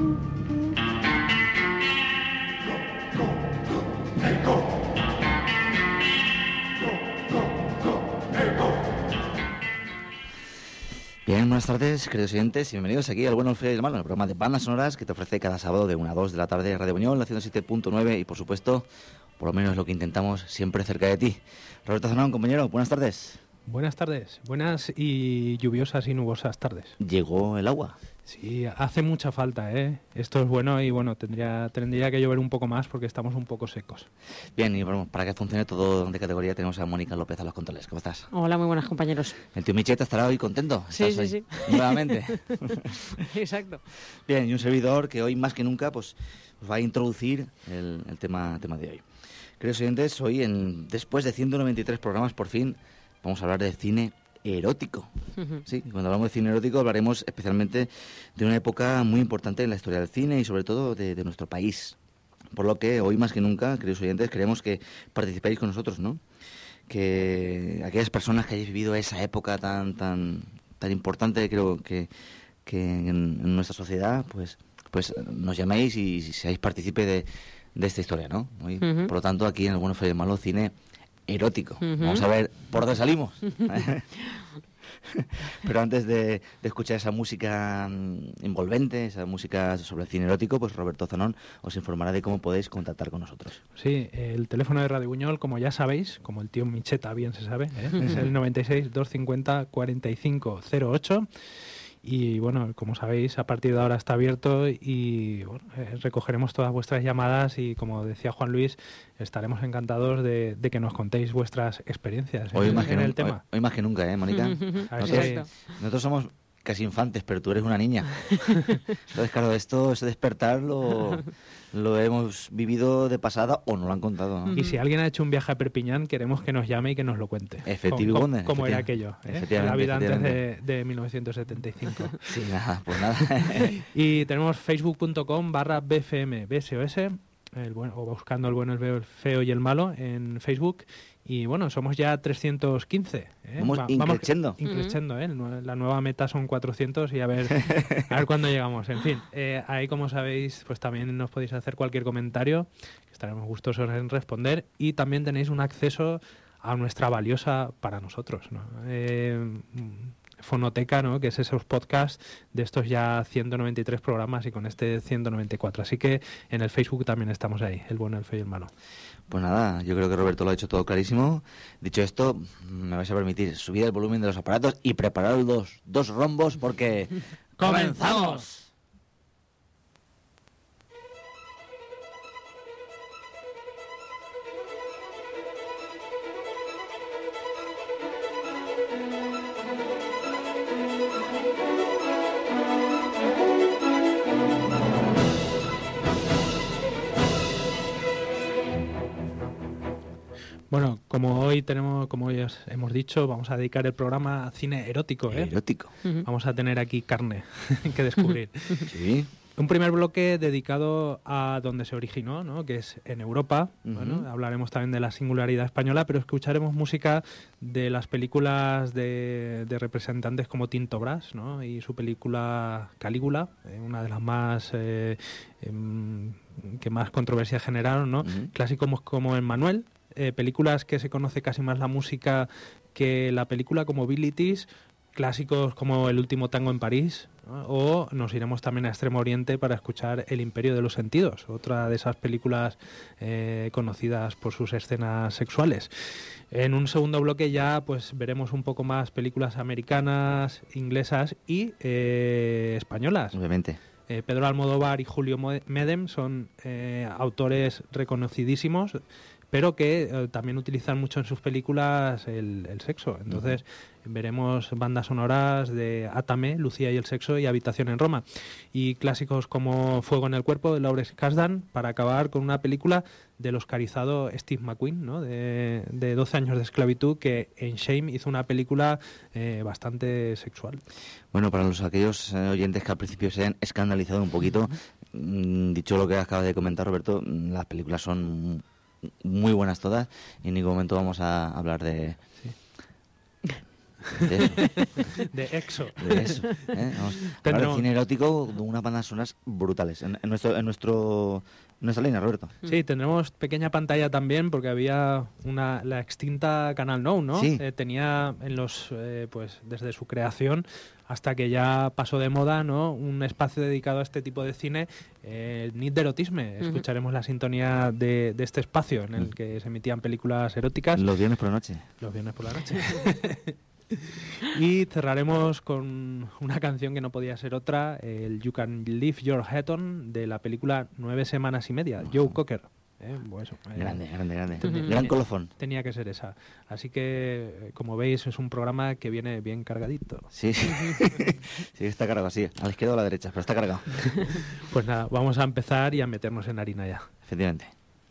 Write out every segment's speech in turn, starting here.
Bien, buenas tardes, queridos oyentes, y bienvenidos aquí al Bueno, el Feo y el Malo, el programa de bandas sonoras que te ofrece cada sábado de 1 a 2 de la tarde Radio Buñol, la 107.9 y, por supuesto, por lo menos lo que intentamos, siempre cerca de ti. Roberto Zanón, compañero, buenas tardes. Buenas tardes, buenas y lluviosas y nubosas tardes. ¿Llegó el agua? Sí, hace mucha falta, ¿eh? Esto es bueno y bueno, tendría que llover un poco más porque estamos un poco secos. Bien, y bueno, para que funcione todo de categoría tenemos a Mónica López a los controles. ¿Cómo estás? Hola, muy buenas, compañeros. El tío Micheta estará hoy contento. Sí. Nuevamente. Exacto. Bien, y un servidor que hoy más que nunca pues va a introducir el tema de hoy. Queridos oyentes, hoy después de 193 programas por fin vamos a hablar de cine erótico. Sí, cuando hablamos de cine erótico hablaremos especialmente de una época muy importante en la historia del cine y sobre todo de nuestro país. Por lo que hoy más que nunca, queridos oyentes, queremos que participéis con nosotros, ¿no? Que aquellas personas que hayáis vivido esa época tan importante, creo que en nuestra sociedad, pues nos llaméis y seáis partícipe de esta historia, ¿no? Hoy, por lo tanto, aquí en el Bueno, Feo y el Malo, cine erótico. Vamos a ver por dónde salimos. Pero antes de escuchar esa música envolvente, esa música sobre el cine erótico, pues Roberto Zanón os informará de cómo podéis contactar con nosotros. Sí, el teléfono de Radio Buñol, como ya sabéis, como el tío Micheta bien se sabe, es el 96 250 4508. Y bueno, como sabéis, a partir de ahora está abierto y bueno, recogeremos todas vuestras llamadas y, como decía Juan Luis, estaremos encantados de que nos contéis vuestras experiencias en el tema. Hoy más que nunca, Mónica? Nosotros somos casi infantes, pero tú eres una niña. Entonces, claro, ese despertar lo hemos vivido de pasada o nos lo han contado, ¿no? Y si alguien ha hecho un viaje a Perpiñán, queremos que nos llame y que nos lo cuente. ¿Cómo era aquello? La vida antes de 1975. Sí, pues nada. Y tenemos facebook.com/bfmbsos, o buscando el bueno, el feo y el malo en Facebook. Y bueno, somos ya 315. Vamos increciendo. La nueva meta son 400 y a ver cuándo llegamos. En fin, ahí, como sabéis, pues también nos podéis hacer cualquier comentario, que estaremos gustosos en responder. Y también tenéis un acceso a nuestra valiosa, para nosotros, ¿no? Fonoteca, ¿no? Que es esos podcasts de estos ya 193 programas y con este 194. Así que en el Facebook también estamos ahí, el bueno, el feo y el malo. Pues nada, yo creo que Roberto lo ha hecho todo clarísimo. Dicho esto, me vais a permitir subir el volumen de los aparatos y preparar los dos rombos porque ¡comenzamos! Bueno, como hoy os hemos dicho, vamos a dedicar el programa a cine erótico, ¿eh? Erótico. Vamos a tener aquí carne que descubrir. Sí. Un primer bloque dedicado a donde se originó, ¿no? Que es en Europa. Bueno, hablaremos también de la singularidad española, pero escucharemos música de las películas de representantes como Tinto Brass, ¿no? Y su película Calígula, una de las más que más controversia generaron, ¿no? Clásicos como Emmanuel, películas que se conoce casi más la música que la película, como Abilities, clásicos como El último tango en París, ¿no? O nos iremos también a Extremo Oriente para escuchar El imperio de los sentidos, otra de esas películas conocidas por sus escenas sexuales. En un segundo bloque ya pues veremos un poco más películas americanas, inglesas y españolas. Obviamente. Pedro Almodóvar y Julio Medem son autores reconocidísimos, pero que también utilizan mucho en sus películas el sexo. Entonces veremos bandas sonoras de Atame, Lucía y el sexo y Habitación en Roma. Y clásicos como Fuego en el cuerpo de Lawrence Kasdan, para acabar con una película del oscarizado Steve McQueen, ¿no? de 12 años de esclavitud, que en Shame hizo una película bastante sexual. Bueno, para aquellos oyentes que al principio se han escandalizado un poquito, dicho lo que acabas de comentar, Roberto, las películas son muy buenas todas y en ningún momento vamos a hablar de... De eso. De EXO. De eso. Vamos a hablar de cine erótico de unas bandas sonoras brutales. En nuestra línea, Roberto. Sí, tendremos pequeña pantalla también porque había la extinta Canal Now, ¿no? Sí. Tenía en pues desde su creación hasta que ya pasó de moda, ¿no? Un espacio dedicado a este tipo de cine, Nit de Erotisme. Escucharemos la sintonía de este espacio en el que se emitían películas eróticas. Los viernes por la noche. Los viernes por la noche. Y cerraremos con una canción que no podía ser otra, el You Can Leave Your Head On, de la película 9 semanas y media, Joe Cocker. Grande. Gran colofón. Tenía que ser esa. Así que, como veis, es un programa que viene bien cargadito. Sí, sí. Sí, está cargado así, a la izquierda o a la derecha, pero está cargado. Pues nada, vamos a empezar y a meternos en harina ya. Efectivamente.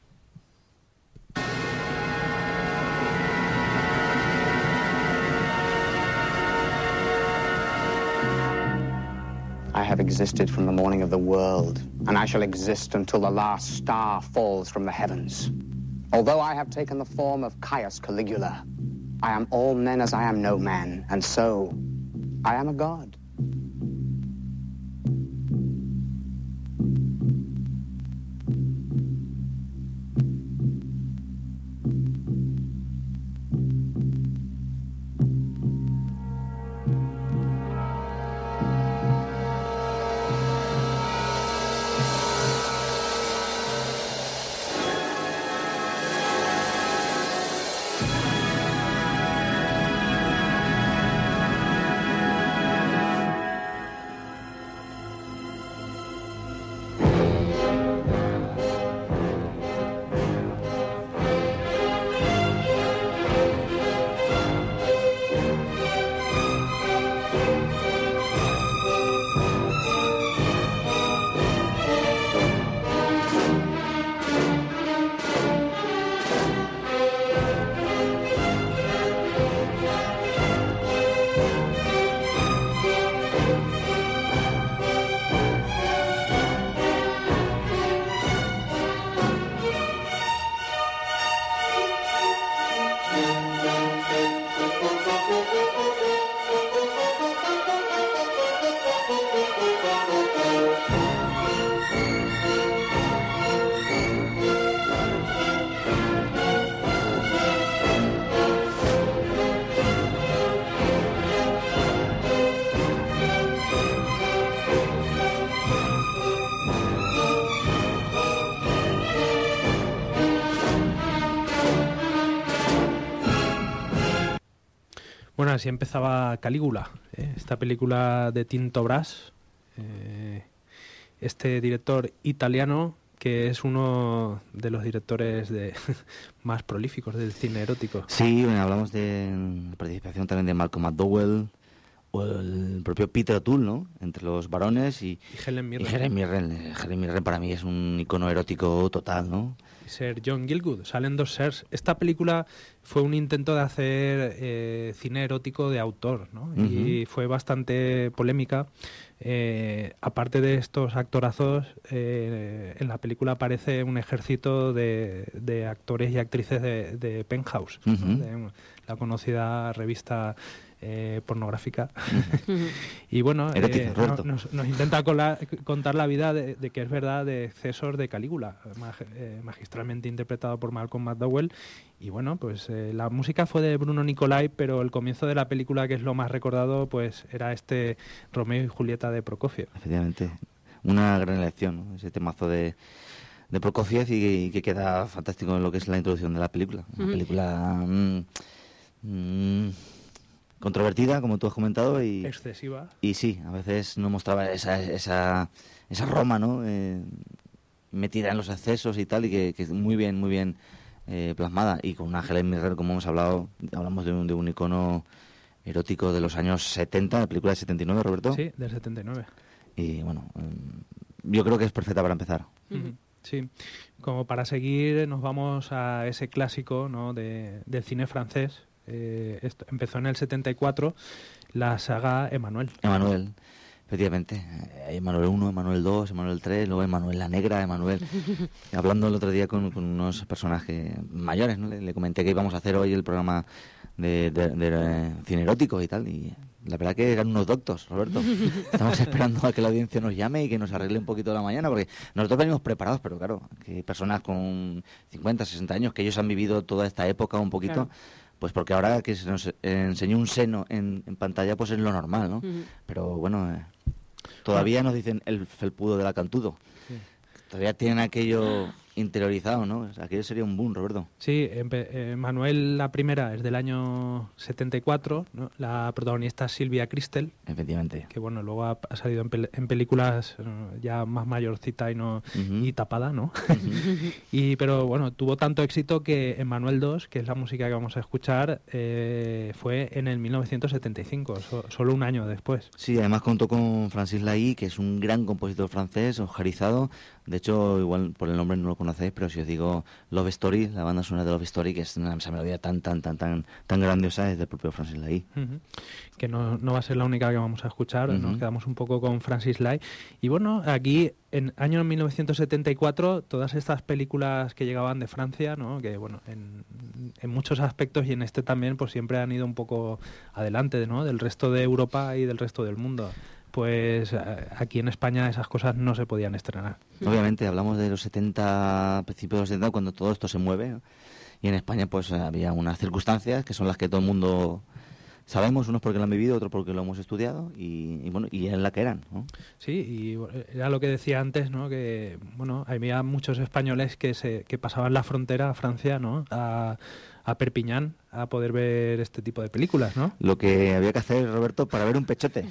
I have existed from the morning of the world, and I shall exist until the last star falls from the heavens. Although I have taken the form of Caius Caligula, I am all men as I am no man, and so I am a god. Bueno, así empezaba Calígula, esta película de Tinto Brass, este director italiano que es uno de los directores más prolíficos del cine erótico. Sí, bueno, hablamos de participación también de Malcolm McDowell o el propio Peter O'Toole, ¿no? Entre los varones y Helen Mirren. Helen Mirren para mí es un icono erótico total, ¿no? Ser John Gielgud, salen dos Sirs. Esta película fue un intento de hacer cine erótico de autor, ¿no? Y fue bastante polémica. Aparte de estos actorazos, en la película aparece un ejército de actores y actrices de Penthouse, ¿no? De la conocida revista pornográfica. Y bueno, nos intenta contar la vida de que es verdad de excesos de Calígula, magistralmente interpretado por Malcolm McDowell. Y bueno, pues la música fue de Bruno Nicolai, pero el comienzo de la película, que es lo más recordado, pues era este Romeo y Julieta de Prokofiev. Efectivamente, una gran elección, ¿no? Ese temazo de Prokofiev y que queda fantástico en lo que es la introducción de la película. Una película controvertida, como tú has comentado, y excesiva. Y sí, a veces no mostraba esa Roma, ¿no? Metida en los excesos y tal, y que muy bien plasmada, y con una Helen Mirren, como hemos hablado, hablamos de un icono erótico de los años 70, la película de 79, Roberto. Sí, del 79. Y bueno, yo creo que es perfecta para empezar. Sí, como para seguir nos vamos a ese clásico, ¿no? del cine francés. Empezó en el 74 la saga Emmanuel. Efectivamente, Emmanuel 1, Emmanuel 2, Emmanuel 3, luego Emmanuel la Negra, Emmanuel... Hablando el otro día con unos personajes mayores, ¿no? Le comenté que íbamos a hacer hoy el programa de cine erótico y tal, y la verdad que eran unos doctos, Roberto. Estamos esperando a que la audiencia nos llame y que nos arregle un poquito la mañana, porque nosotros venimos preparados, pero claro, que hay personas con 50, 60 años, que ellos han vivido toda esta época un poquito, claro. Pues porque ahora que se nos enseñó un seno en pantalla, pues es lo normal, ¿no? Pero bueno, todavía nos dicen el felpudo del acantudo. Sí. Todavía tienen aquello interiorizado, ¿no? O sea, aquello sería un boom, Roberto. Sí, Manuel, la primera es del año 74, ¿no? La protagonista es Silvia Cristel. Efectivamente. Que bueno, luego ha salido en películas ya más mayorcita y no y tapada, ¿no? Pero bueno, tuvo tanto éxito que en Manuel 2, que es la música que vamos a escuchar, fue en el 1975, solo un año después. Sí, además contó con Francis Lai, que es un gran compositor francés, oscarizado. De hecho, igual por el nombre no lo conocéis, pero si os digo Love Story, la banda sonora de Love Story, que es esa melodía tan grandiosa, es del propio Francis Lai. Que no va a ser la única que vamos a escuchar, nos quedamos un poco con Francis Lai. Y bueno, aquí en año 1974, todas estas películas que llegaban de Francia, ¿no? Que bueno, en muchos aspectos y en este también, pues siempre han ido un poco adelante, ¿no? Del resto de Europa y del resto del mundo. Pues aquí en España esas cosas no se podían estrenar. Obviamente, hablamos de los 70, principios de los 70, cuando todo esto se mueve, ¿no? Y en España pues había unas circunstancias que son las que todo el mundo sabemos, unos porque lo han vivido, otros porque lo hemos estudiado, y bueno, y en la que eran, ¿no? Sí, y era lo que decía antes, ¿no? Que bueno, había muchos españoles que pasaban la frontera a Francia, ¿no? A Perpiñán a poder ver este tipo de películas, ¿no? Lo que había que hacer, Roberto, para ver un pechote.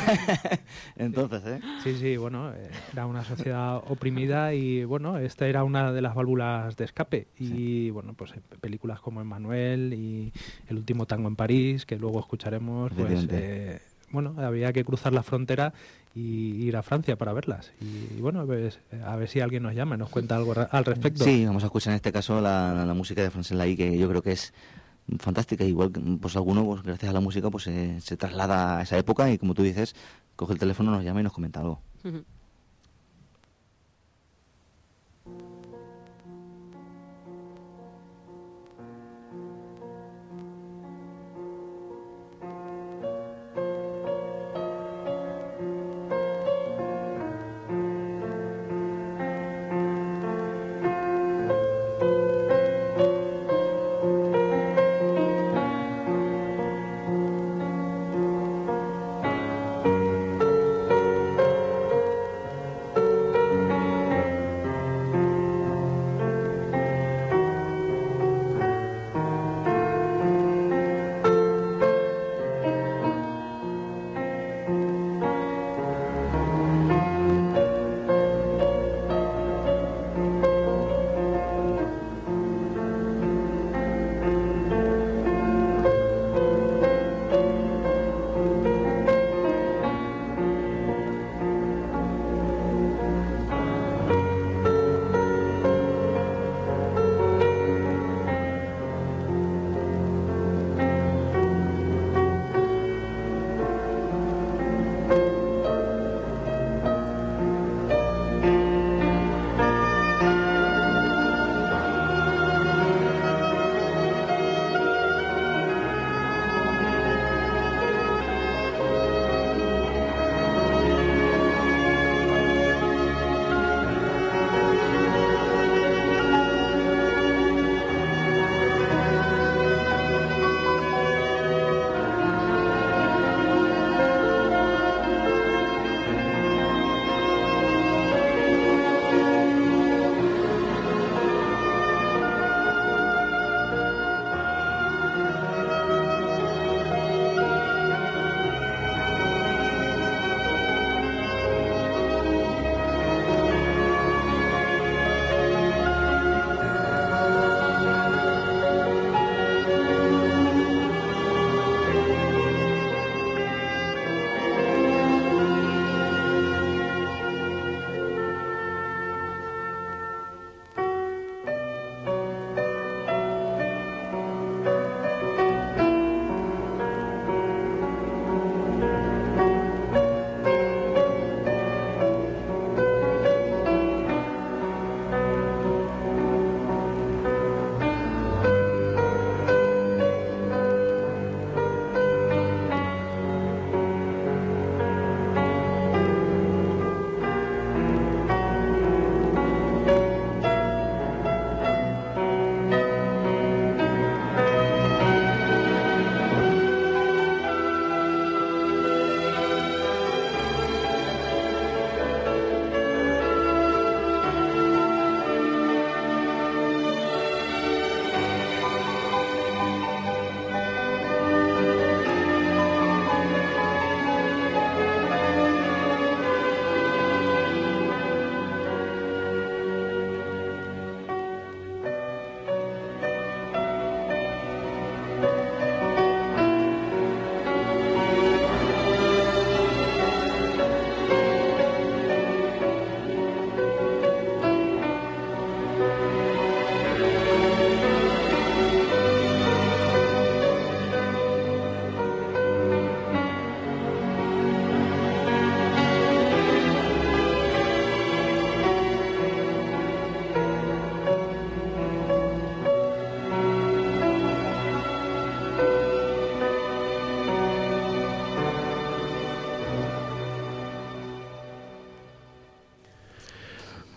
Entonces, Sí, bueno, era una sociedad oprimida y, bueno, esta era una de las válvulas de escape. Y, bueno, pues películas como Emmanuel y El último tango en París, que luego escucharemos, pues, bueno, había que cruzar la frontera y ir a Francia para verlas. Y bueno, pues a ver si alguien nos llama y nos cuenta algo al respecto. Sí, vamos a escuchar en este caso la música de Francis Lai, que yo creo que es fantástica. Igual pues alguno, pues gracias a la música, pues se traslada a esa época y, como tú dices, coge el teléfono, nos llama y nos comenta algo.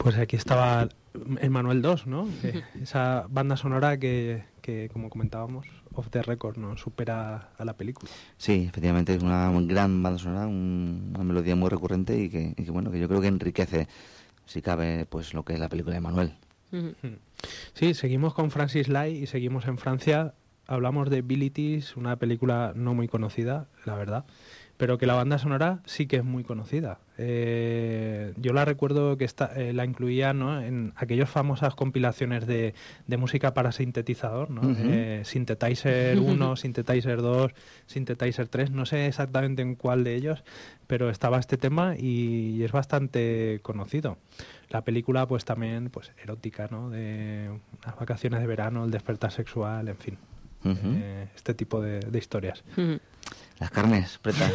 Pues aquí estaba el Manuel 2, ¿no? Esa banda sonora que, como comentábamos, off the record, ¿no? Supera a la película. Sí, efectivamente, es una gran banda sonora, una melodía muy recurrente y que bueno, que yo creo que enriquece, si cabe, pues lo que es la película de Manuel. Sí, seguimos con Francis Lai y seguimos en Francia. Hablamos de Abilities, una película no muy conocida, la verdad, pero que la banda sonora sí que es muy conocida. Yo la recuerdo que la incluía, ¿no?, en aquellas famosas compilaciones de música para sintetizador, ¿no? Synthetizer 1, Synthetizer 2, Synthetizer 3, no sé exactamente en cuál de ellos, pero estaba este tema y es bastante conocido. La película pues también pues erótica, ¿no?, de unas vacaciones de verano, el despertar sexual, en fin. Este tipo de historias. Las carnes pretas.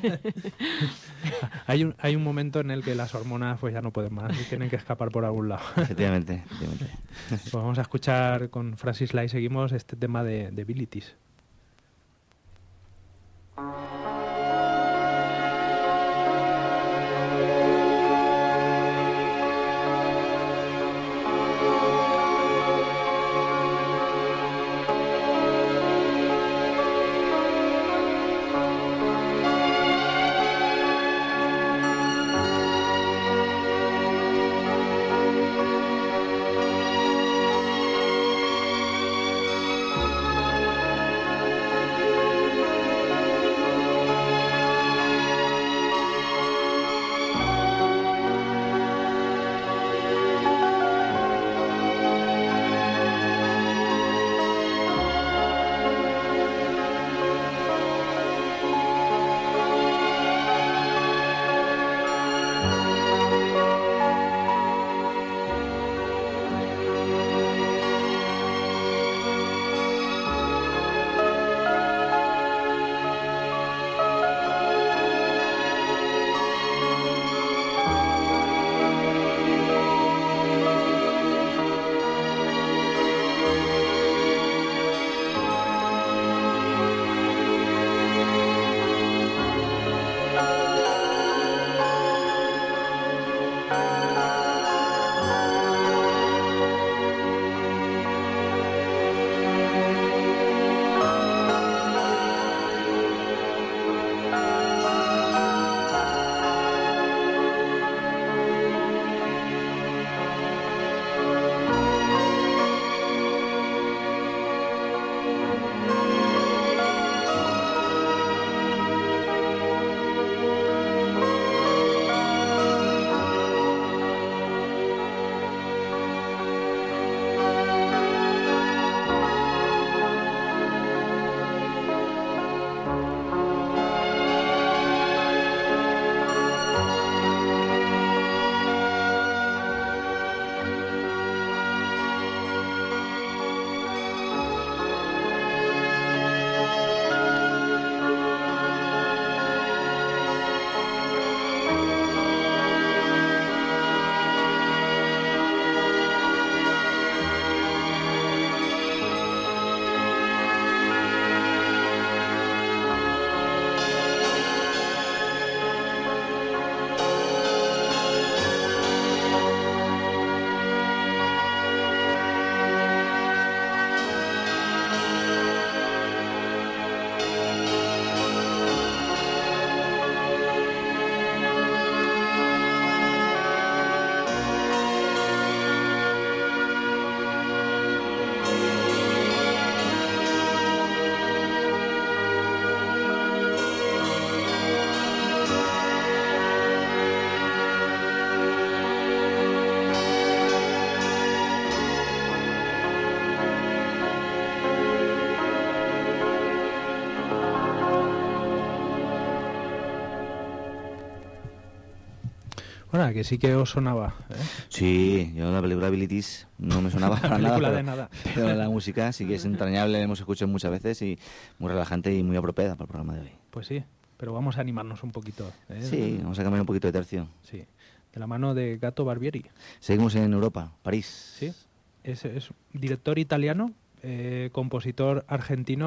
Hay un momento en el que las hormonas pues ya no pueden más y tienen que escapar por algún lado. Efectivamente. Pues vamos a escuchar con Francis Lai, seguimos este tema de Abilities. Bueno, que sí que os sonaba, ¿eh? Sí, yo la película Abilities no me sonaba para nada, pero la música sí que es entrañable, la hemos escuchado muchas veces y muy relajante y muy apropiada para el programa de hoy. Pues sí, pero vamos a animarnos un poquito, ¿eh? Sí, vamos a cambiar un poquito de tercio. Sí, de la mano de Gato Barbieri. Seguimos en Europa, París. Sí, es director italiano, compositor argentino,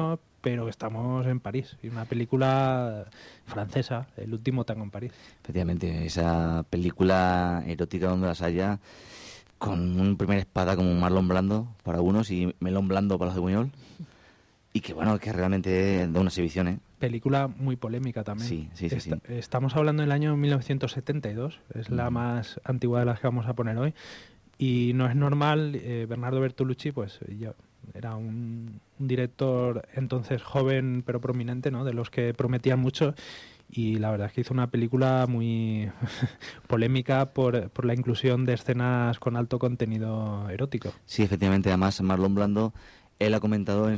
pero estamos en París. Y una película francesa, El último tango en París. Efectivamente, esa película erótica donde las haya, con un primer espada como Marlon Brando para unos y Melón Blando para los de Buñol. Y que bueno, que realmente da una exhibición, ¿eh? Película muy polémica también. Sí. Estamos hablando del año 1972, es la más antigua de las que vamos a poner hoy. Y no es normal, Bernardo Bertolucci, pues era un director entonces joven pero prominente, ¿no? De los que prometían mucho. Y la verdad es que hizo una película muy polémica por la inclusión de escenas con alto contenido erótico. Sí, efectivamente, además Marlon Brando, él ha comentado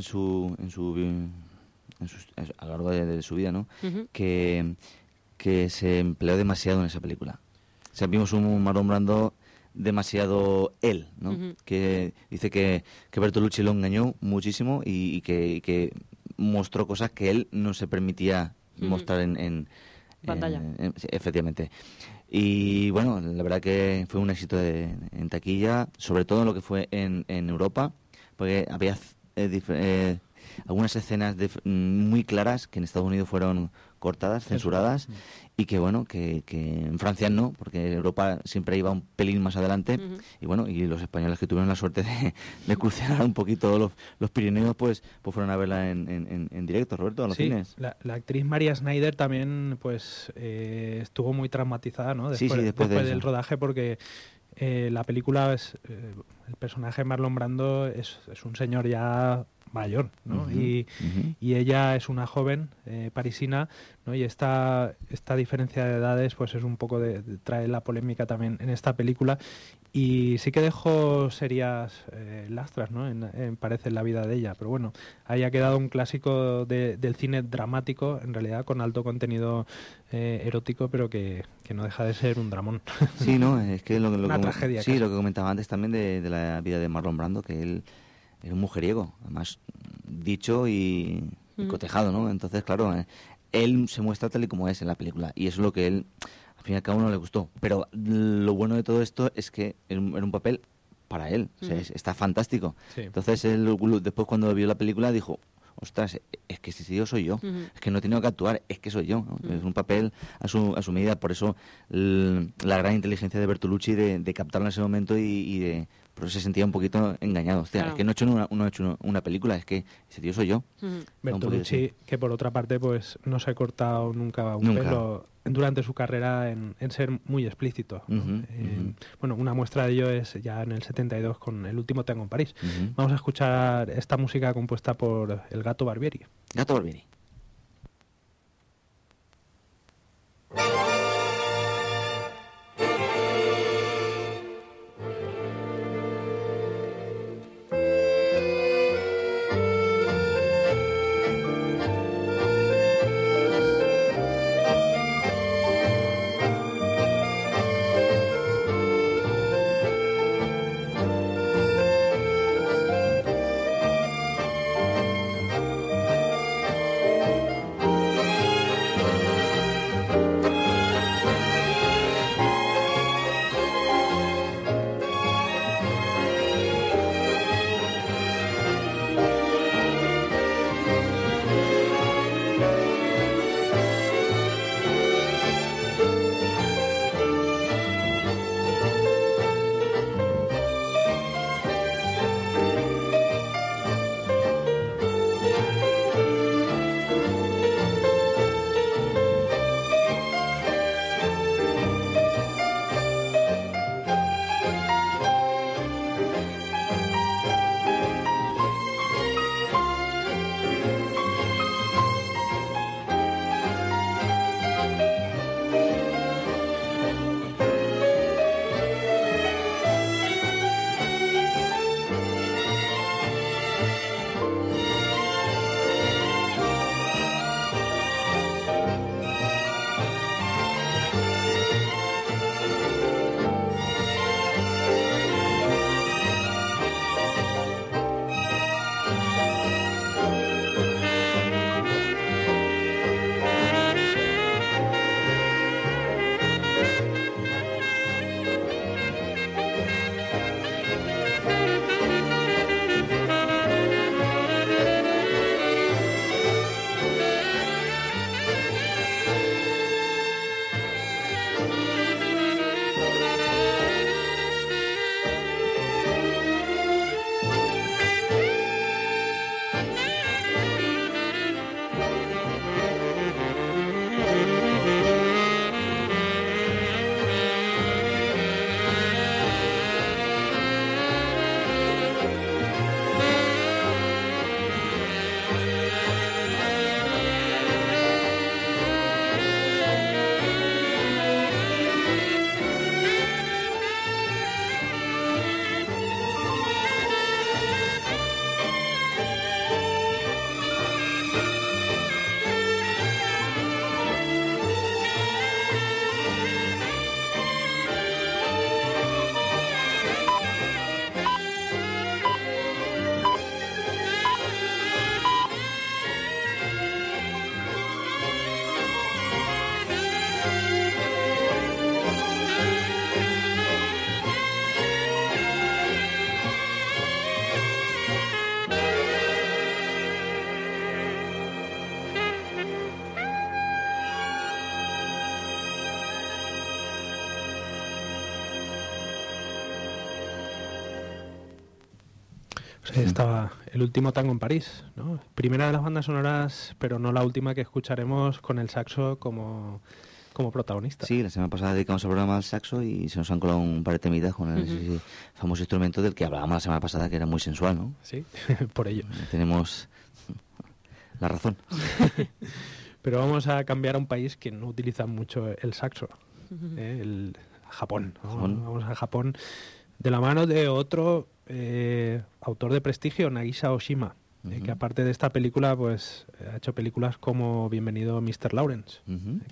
a lo largo de su vida, ¿no? Ujú. que se empleó demasiado en esa película. O sea, vimos un Marlon Brando demasiado él, ¿no? Ujú. Que dice que Bertolucci lo engañó muchísimo y que mostró cosas que él no se permitía mostrar en Pantalla. Sí, efectivamente. Y bueno, la verdad que fue un éxito en taquilla, sobre todo en lo que fue en Europa, porque había algunas escenas muy claras que en Estados Unidos fueron cortadas, censuradas, y que bueno, que en Francia no, porque Europa siempre iba un pelín más adelante, y bueno, y los españoles que tuvieron la suerte de crucear un poquito los Pirineos, pues fueron a verla en directo, Roberto, a los cines. La actriz María Schneider también pues estuvo muy traumatizada, ¿no? Sí, Después después de del eso. rodaje, porque la película el personaje de Marlon Brando es un señor ya mayor, ¿no? Ujú, y ella es una joven parisina, ¿no? Y esta diferencia de edades pues es un poco trae la polémica también en esta película, y sí que dejó serias lastras, ¿no? parece en la vida de ella, pero bueno, ahí ha quedado un clásico del cine dramático, en realidad con alto contenido erótico, pero que no deja de ser un dramón. Sí, no, es que Una tragedia, sí, casi. lo que comentaba antes también de la vida de Marlon Brando, que él era un mujeriego, además dicho y cotejado, ¿no? Entonces, claro, él se muestra tal y como es en la película, y eso es lo que él, al fin y al cabo, no le gustó. Pero lo bueno de todo esto es que era un papel para él, o sea, está fantástico. Sí. Entonces, él después cuando vio la película dijo, ostras, es que este tío soy yo, es que no he tenido que actuar, es que soy yo, ¿no? Es un papel a su medida, por eso la gran inteligencia de Bertolucci de captarlo en ese momento y de... Por eso se sentía un poquito engañado. Hostia, Claro. es que no he hecho una película, es que ese tío soy yo. Bertolucci, que por otra parte pues no se ha cortado nunca un Nunca. pelo durante su carrera en ser muy explícito, ¿no? Bueno, una muestra de ello es ya en el 72 con El último tango en París. Vamos a escuchar esta música compuesta por el Gato Barbieri. Gato Barbieri. Pues ahí estaba El último tango en París, ¿no? Primera de las bandas sonoras, pero no la última que escucharemos con el saxo como protagonista. Sí, la semana pasada dedicamos el programa al saxo y se nos han colado un par de temitas con ese famoso instrumento del que hablábamos la semana pasada, que era muy sensual, ¿no? Sí, por ello. Tenemos la razón. Pero vamos a cambiar a un país que no utiliza mucho el saxo, el Japón, ¿no? Japón. Vamos a Japón de la mano de otro autor de prestigio, Nagisa Oshima, que aparte de esta película, pues ha hecho películas como Bienvenido Mr. Lawrence,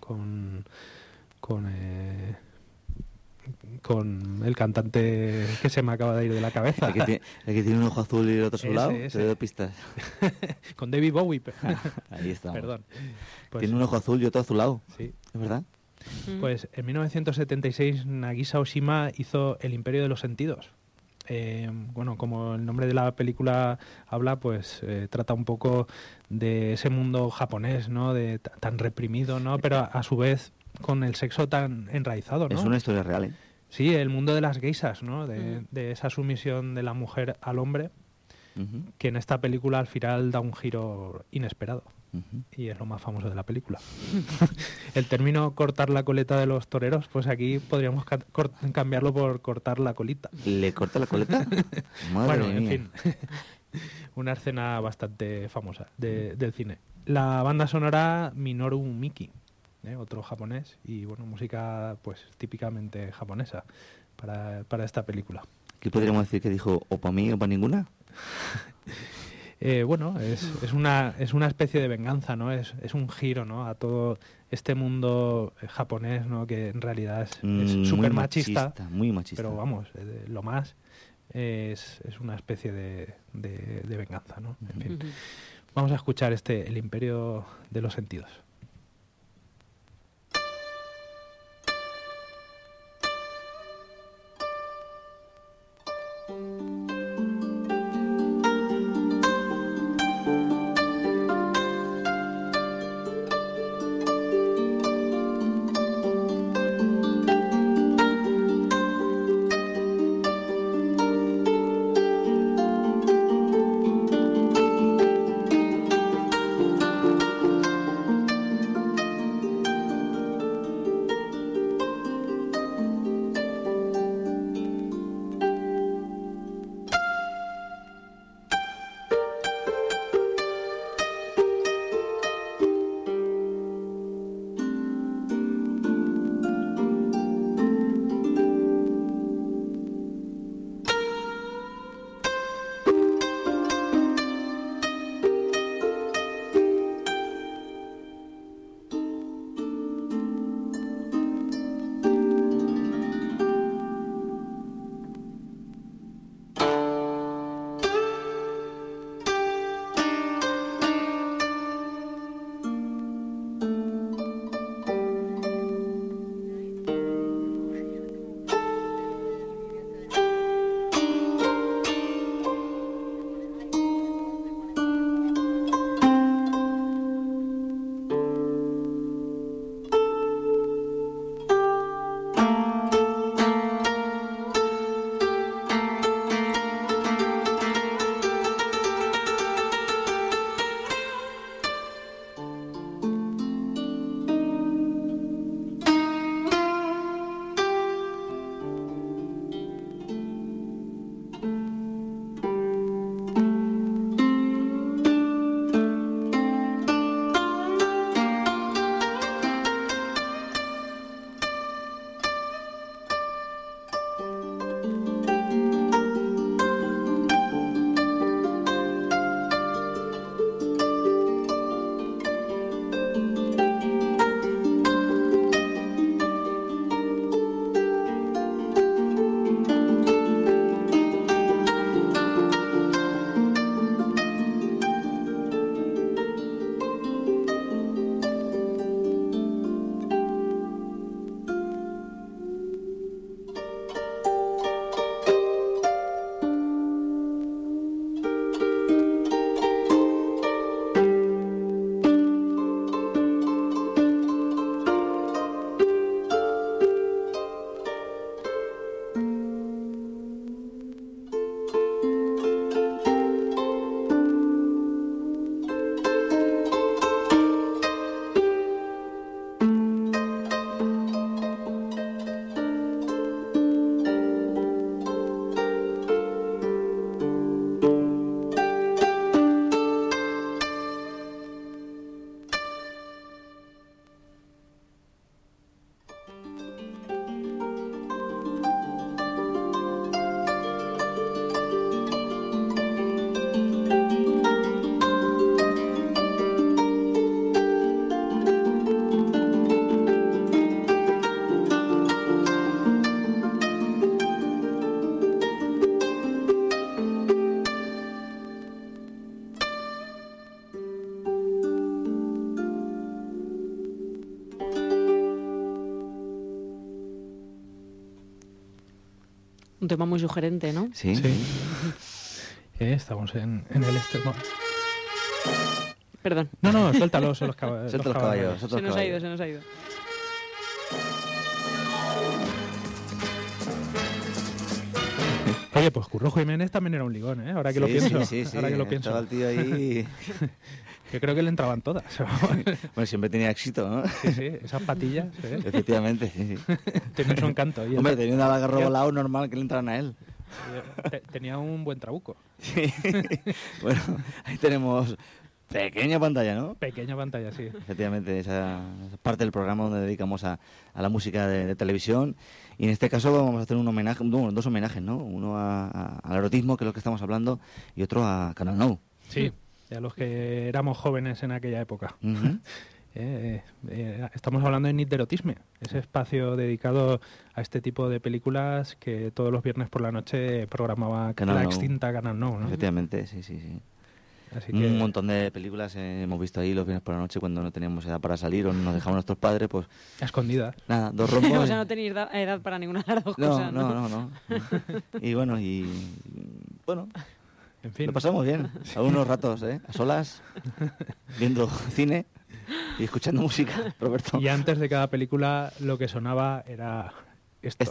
con el cantante que se me acaba de ir de la cabeza. El que tiene un ojo azul y el otro a su lado. Ese. Te doy pistas. Con David Bowie. Ahí está. Perdón. Pues, tiene un ojo azul y otro azulado. Sí. ¿Es verdad? Pues en 1976 Nagisa Oshima hizo El Imperio de los Sentidos. Bueno, como el nombre de la película habla, pues trata un poco de ese mundo japonés, ¿no? Tan reprimido, ¿no? Pero a su vez con el sexo tan enraizado, ¿no? Es una historia real, ¿eh? Sí, el mundo de las geishas, ¿no? De esa sumisión de la mujer al hombre, que en esta película al final da un giro inesperado. Y es lo más famoso de la película. El término cortar la coleta de los toreros, pues aquí podríamos cambiarlo por cortar la colita. ¿Le corta la coleta? Madre Bueno, en mía. fin. Una escena bastante famosa del cine. La banda sonora Minoru Miki, otro japonés, y bueno, música pues típicamente japonesa para esta película. ¿Qué podríamos decir que dijo o para mí o para ninguna? Bueno, es una especie de venganza, ¿no? Es un giro, ¿no? A todo este mundo japonés, ¿no? Que en realidad es súper machista. Muy machista. Pero vamos, lo más es una especie de venganza, ¿no? En fin. Vamos a escuchar El Imperio de los Sentidos. Un tema muy sugerente, ¿no? Sí. Sí. Estamos en el extremo. Perdón. No, suéltalo, son los caballos. Suelta los caballos. Se nos ha ido, se nos ha ido. Oye, pues Curro Jiménez también era un ligón, ¿eh? Ahora que lo pienso. Sí. Ahora que lo pienso. Estaba el tío ahí. Yo creo que le entraban todas. Bueno, siempre tenía éxito, ¿no? Sí, esas patillas. Efectivamente, sí. Tenía su encanto. Y Hombre, teniendo al agarro volado, normal que le entraran a él. tenía un buen trabuco. Sí. Bueno, ahí tenemos pequeña pantalla, ¿no? Pequeña pantalla, sí. Efectivamente, esa parte del programa donde dedicamos a la música de televisión. Y en este caso vamos a hacer un homenaje, dos homenajes, ¿no? Uno al erotismo, que es lo que estamos hablando, y otro a Canal Nou. Sí, a los que éramos jóvenes en aquella época. Uh-huh. Estamos hablando de Nit de Erotisme, ese espacio dedicado a este tipo de películas que todos los viernes por la noche programaba Canal la Nou. extinta Canal Nou, ¿no? Efectivamente, sí. Así que Un montón de películas hemos visto ahí los viernes por la noche cuando no teníamos edad para salir o nos dejamos nuestros padres, pues a escondidas. nada, dos rombos. O sea, no tenéis edad para ninguna de las dos cosas, ¿no? No. Y bueno, En fin. lo pasamos bien. Algunos ratos, a solas, viendo cine y escuchando música, Roberto. Y antes de cada película lo que sonaba era esto.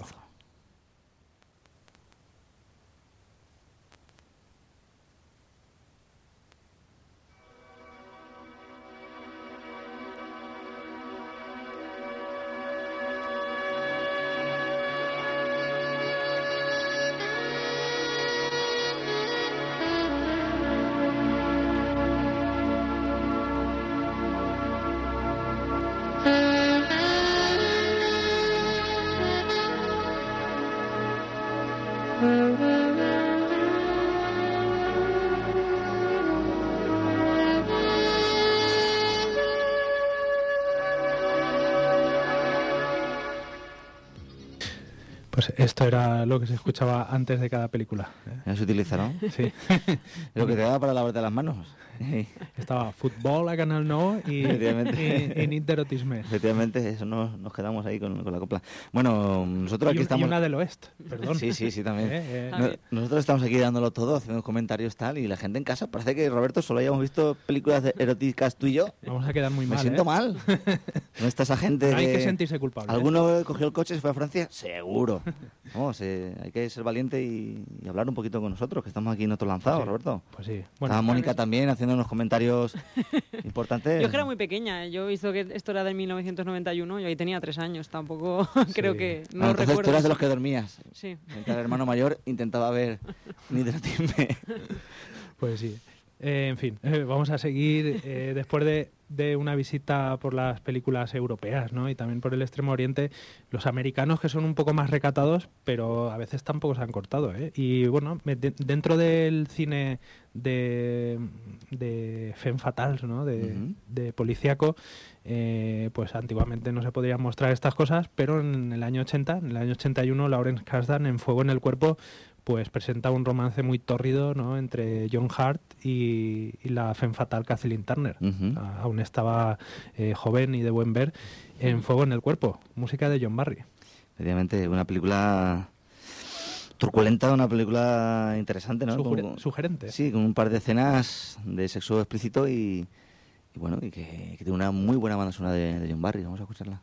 Pues esto era lo que se escuchaba antes de cada película. Ya se utiliza, ¿no? Sí. Es lo que te da para lavarte las manos. Estaba fútbol a Canal Nou y Nit de Erotisme. Efectivamente, eso nos quedamos ahí con la copla. Bueno, nosotros aquí estamos... Y una del oeste, perdón. Sí, también. También. Nosotros estamos aquí dándolo todo, haciendo comentarios tal, y la gente en casa parece que, Roberto, solo hayamos visto películas eróticas tú y yo. Vamos a quedar muy mal. Me siento mal. No está esa gente No hay que sentirse culpable. ¿Alguno cogió el coche y se fue a Francia? Seguro. Vamos, hay que ser valiente y hablar un poquito con nosotros, que estamos aquí nosotros lanzados, Sí. Roberto. Pues sí. Estaba Mónica también haciendo unos comentarios importantes. Yo es que era muy pequeña. Yo he visto que esto era de 1991. Yo ahí tenía 3 años. Tampoco creo que... No Entonces recuerdo. tú eras de los que dormías. Sí. Mientras el hermano mayor intentaba ver Nit de Erotisme. Pues sí. En fin, vamos a seguir después de una visita por las películas europeas, ¿no? Y también por el Extremo Oriente, los americanos que son un poco más recatados, pero a veces tampoco se han cortado, ¿eh? Y bueno, dentro del cine de femme fatale, ¿no? De policíaco, pues antiguamente no se podían mostrar estas cosas, pero en el año 80, en el año 81, Lawrence Kasdan en Fuego en el Cuerpo pues presenta un romance muy tórrido, ¿no? Entre John Hart y la femme fatale Kathleen Turner. Aún estaba joven y de buen ver en Fuego en el Cuerpo, música de John Barry. Efectivamente, una película truculenta, una película interesante, ¿no? Sugerente. Sí, con un par de escenas de sexo explícito y bueno, y que tiene una muy buena banda sonora de John Barry. Vamos a escucharla.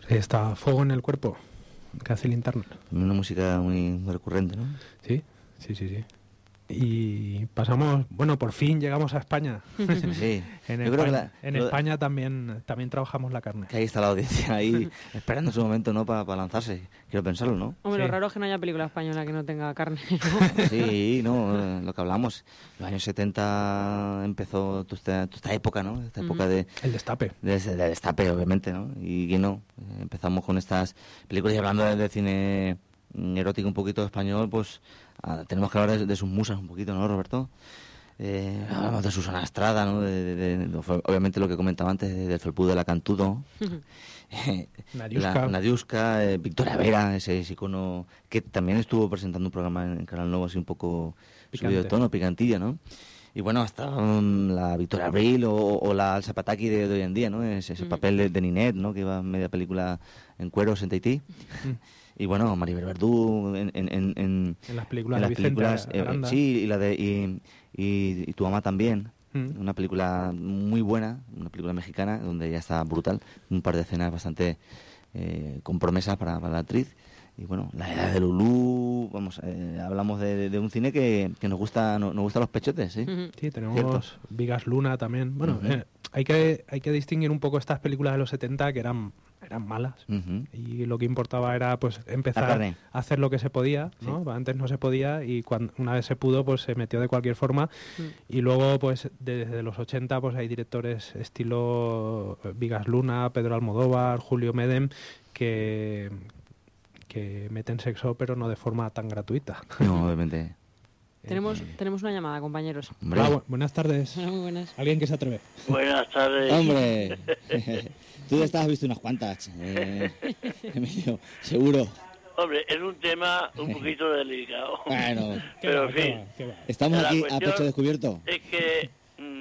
Está Fuego en el cuerpo, que hace Linterna. Una música muy recurrente, ¿no? Sí. Y pasamos, bueno, por fin llegamos a España. Sí. En Yo creo España, que España también trabajamos la carne. que ahí está la audiencia, ahí esperando su momento, ¿no? Para lanzarse. Quiero pensarlo, ¿no? Hombre, Sí. lo raro es que no haya película española que no tenga carne, ¿no? Sí, no, lo que hablamos. Los años 70 empezó toda esta época, ¿no? Esta época de El destape. destape, obviamente, ¿no? Y que no, empezamos con estas películas y hablando de cine erótico un poquito español, pues tenemos que hablar de sus musas un poquito, ¿no, Roberto? Hablamos de Susana Estrada, ¿no? Obviamente lo que comentaba antes, del felpudo de la Cantudo. Nadiuska, Victoria Vera, ese icono que también estuvo presentando un programa en Canal Nuevo así un poco subido de tono, picantilla, ¿no? Y bueno, hasta la Victoria Abril o la Alsa Pataki de hoy en día, ¿no? Ese papel de Ninette, ¿no? Que iba media película en cueros en Tahití. Y bueno, Maribel Verdú en las películas en de Vicente Aranda. sí, y la de y tu mamá también. Una película muy buena, una película mexicana donde ella está brutal, un par de escenas bastante con promesas para la actriz. Y bueno, La edad de Lulú, vamos, hablamos de un cine que nos gusta los pechotes, ¿sí? Sí, tenemos Cierto. Vigas Luna también. Bueno, hay que distinguir un poco estas películas de los 70 que eran malas. Y lo que importaba era pues empezar a hacer lo que se podía, ¿no? Sí. Antes no se podía y una vez se pudo pues se metió de cualquier forma. Y luego pues desde los 80 pues hay directores estilo Vigas Luna, Pedro Almodóvar, Julio Medem que meten sexo pero no de forma tan gratuita. No, obviamente. Tenemos una llamada, compañeros. Buenas tardes. Muy buenas. ¿Alguien que se atreve? Buenas tardes. Hombre, tú ya has visto unas cuantas, Emilio, seguro. Hombre, es un tema un poquito delicado. Bueno, pero en fin. Estamos aquí a pecho descubierto. Es que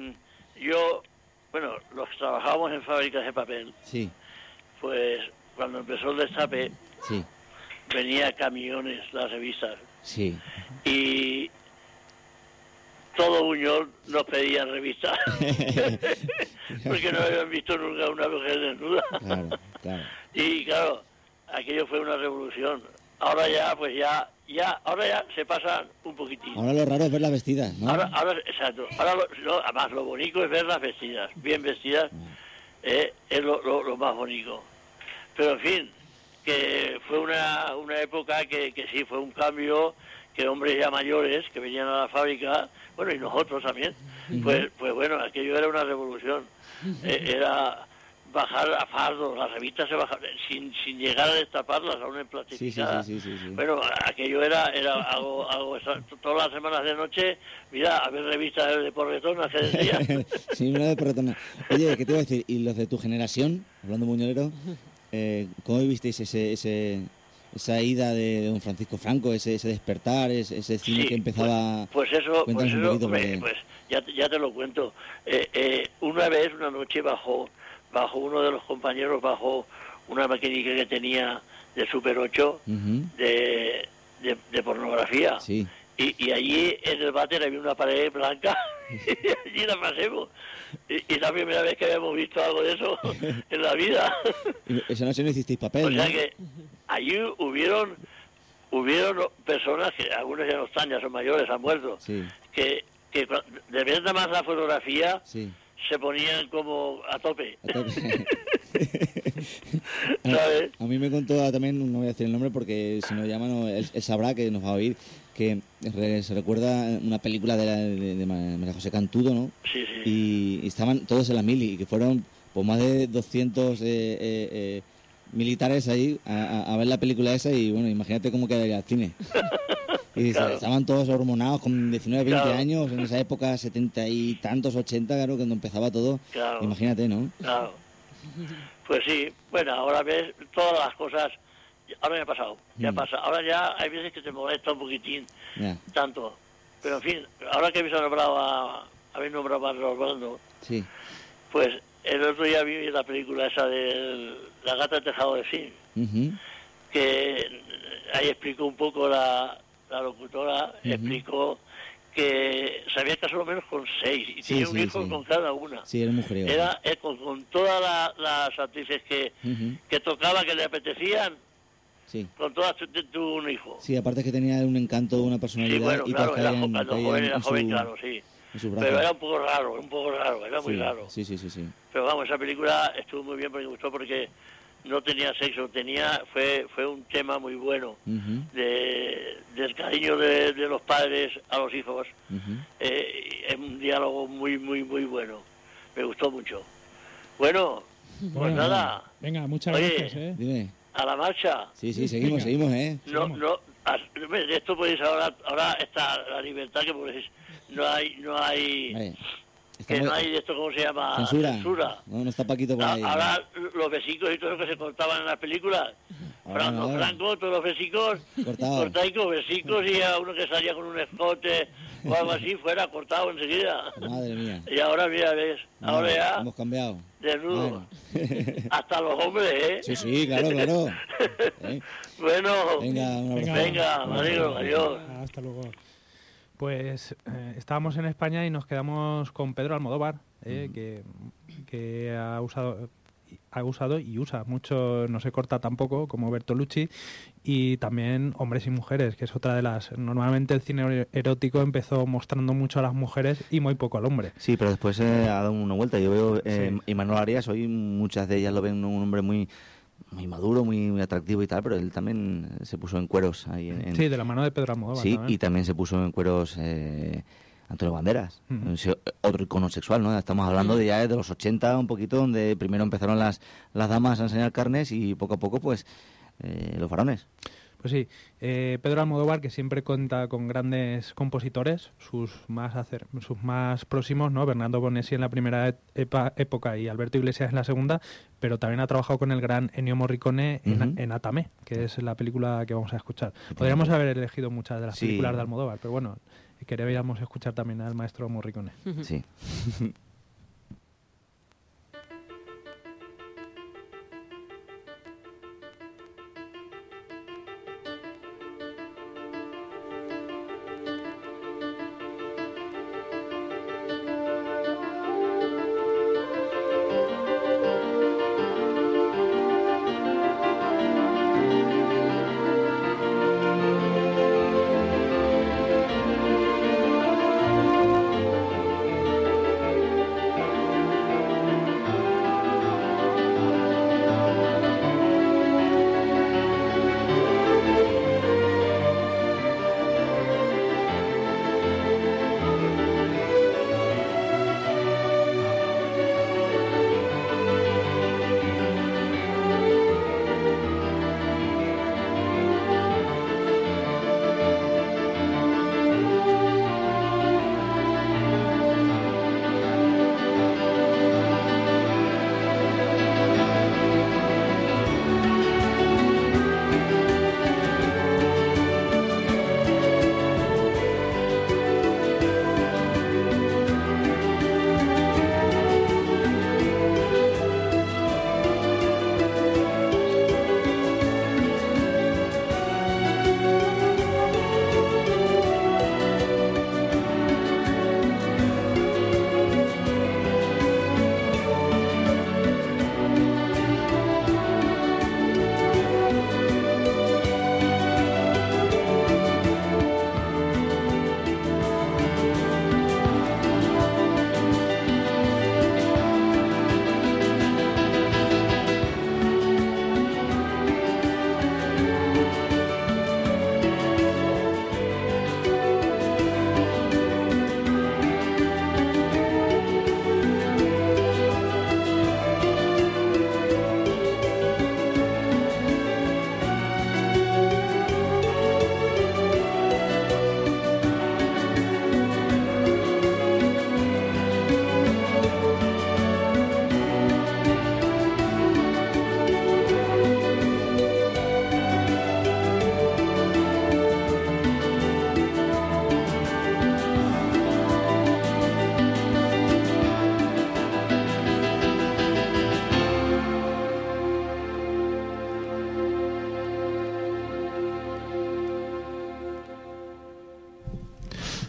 los que trabajábamos en fábricas de papel, sí, pues cuando empezó el destape, sí, venía camiones las revistas. Sí. Y todo Buñol nos pedía revistas. Porque no habían visto nunca una mujer desnuda. Claro. Y claro, aquello fue una revolución. Ahora ya se pasan un poquitín. Ahora lo raro es verlas vestidas, ¿no? Ahora exacto. Además, lo bonito es verlas vestidas. Bien vestidas es lo más bonito. Pero en fin, que fue una época que sí fue un cambio, que hombres ya mayores que venían a la fábrica, bueno, y nosotros también, pues bueno, aquello era una revolución. Era bajar a fardos, las revistas se bajaban sin llegar a destaparlas, aún en plastificadas. Sí. Bueno, aquello era algo todas las semanas de noche, mira, a ver revistas de porretona que decía. Sí, una de porretona. Oye, ¿qué te iba a decir? ¿Y los de tu generación, hablando buñolero, cómo visteis esa ida de don Francisco Franco, ese despertar, ese cine que empezaba? Pues ya te lo cuento. Una noche bajó uno de los compañeros, bajó una maquinica que tenía de Super 8 de pornografía. Sí. Y allí en el váter había una pared blanca y allí la pasemos. Y la primera vez que habíamos visto algo de eso en la vida. Esa noche no hicisteis papel, o sea que allí hubieron personas que algunos ya no están, ya son mayores, han muerto, que de verdad más la fotografía se ponían como a tope. ¿Sabes? A mí me contó también, no voy a decir el nombre porque si nos llaman él sabrá que nos va a oír, que se recuerda una película de María José Cantudo, ¿no? Sí. Y estaban todos en la mili y que fueron pues más de 200 militares ahí a ver la película esa y bueno, imagínate cómo quedaría el cine. Y claro, estaban todos hormonados con 19, 20 años, en esa época 70 y tantos, 80, claro, cuando empezaba todo. Claro. Imagínate, ¿no? Claro. Pues sí, bueno, ahora ves todas las cosas, ahora ya ha pasado, ya pasa. Ahora ya hay veces que te molesta un poquitín, tanto. Pero en fin, ahora que habéis nombrado a Marlon Brando, pues el otro día vi la película esa de La gata del tejado de zinc, que ahí explicó un poco la locutora, explicó que se había casado menos con 6 y tenía un hijo con cada una. Sí, era mujer. Era con toda todas las actrices que tocaba, que le apetecían, Sí. con todas tuvo un hijo. Sí, aparte que tenía un encanto, una personalidad. Sí, bueno, y claro, todas era caían- cuando caían joven, era en joven, su- claro, sí. en sus brazos. Pero era un poco raro, era muy Sí, raro. Sí. Pero vamos, esa película estuvo muy bien porque me gustó porque no tenía sexo, fue un tema muy bueno Ujú, del cariño de los padres a los hijos. ujú. Es un diálogo muy bueno. Me gustó mucho. Bueno, pues Bueno, nada, Venga, muchas Oye. gracias, ¿eh? Dime. a la marcha. Sí, seguimos, Venga. ¿eh? No, de esto podéis ahora está la libertad que podéis, no hay, Vale. que Estamos- no hay de esto, ¿cómo se llama? Censura. No está Paquito por ahí. Ahora los besicos y todo lo que se cortaban en las películas. Ahora no. Franco, todos los besicos, Cortado. cortaicos, besicos, y a uno que salía con un escote o algo así, fuera cortado enseguida. Madre mía. Y ahora, mira, ves, ahora Vale, ya, hemos cambiado. desnudo. Bueno. Hasta los hombres, ¿eh? Sí, claro. ¿Eh? Bueno, Venga, un abrazo. venga, me alegro, adiós. Hasta luego. Pues estábamos en España y nos quedamos con Pedro Almodóvar, que ha usado y usa mucho, no se corta tampoco, como Bertolucci, y también Hombres y Mujeres, que es otra de las... Normalmente el cine erótico empezó mostrando mucho a las mujeres y muy poco al hombre. Sí, pero después ha dado una vuelta. Yo veo Sí. Imanol Arias, hoy muchas de ellas lo ven un hombre muy maduro, muy atractivo y tal, pero él también se puso en cueros ahí Sí, de la mano de Pedro Almodóvar. Sí, también. y también se puso en cueros Antonio Banderas, Ujú. otro icono sexual, ¿no? Estamos hablando de ya de los 80 un poquito, donde primero empezaron las damas a enseñar carnes y poco a poco, pues, los varones. Pues sí, Pedro Almodóvar, que siempre cuenta con grandes compositores, sus más próximos, ¿no? Bernardo Bonesi en la primera época y Alberto Iglesias en la segunda, pero también ha trabajado con el gran Ennio Morricone Ujú. en Atame, que es la película que vamos a escuchar. Podríamos haber elegido muchas de las Sí. películas de Almodóvar, pero bueno, queríamos escuchar también al maestro Morricone. Sí.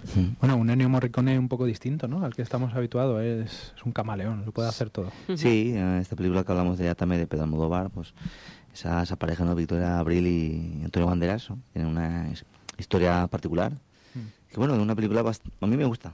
Bueno, un Ennio Morricone un poco distinto, ¿no? Al que estamos habituados. Es un camaleón, lo puede hacer todo. Sí, esta película que hablamos de Atame de Pedro Almodóvar, pues esa pareja, ¿no? Victoria Abril y Antonio Banderas, ¿no? Tienen una historia particular. Que bueno, es una película a mí me gusta,